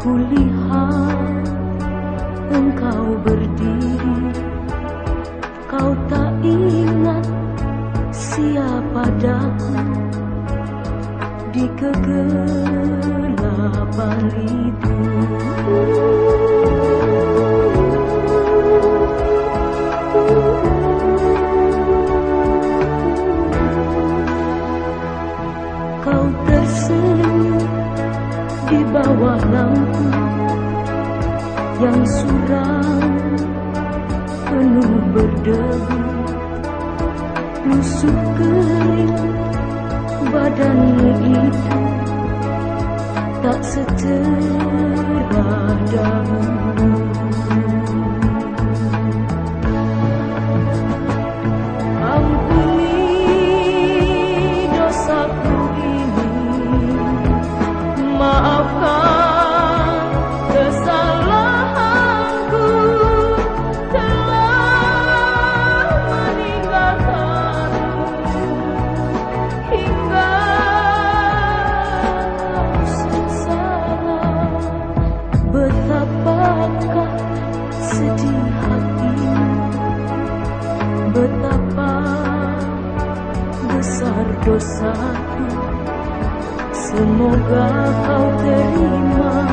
Kulihat engkau berdiri, kau tak ingat siapa daku di kegelapan itu. Kau tersenyum di bawah lampu yang suram penuh berdebu, lusuh kering badanmu itu tak secerah dahulu. Ampuni dosaku ini, maafkan kesalahanku telah meninggalkanmu hingga kau sengsara. Betapakah sedih hatimu, betapa besar dosaku. Semoga kau terima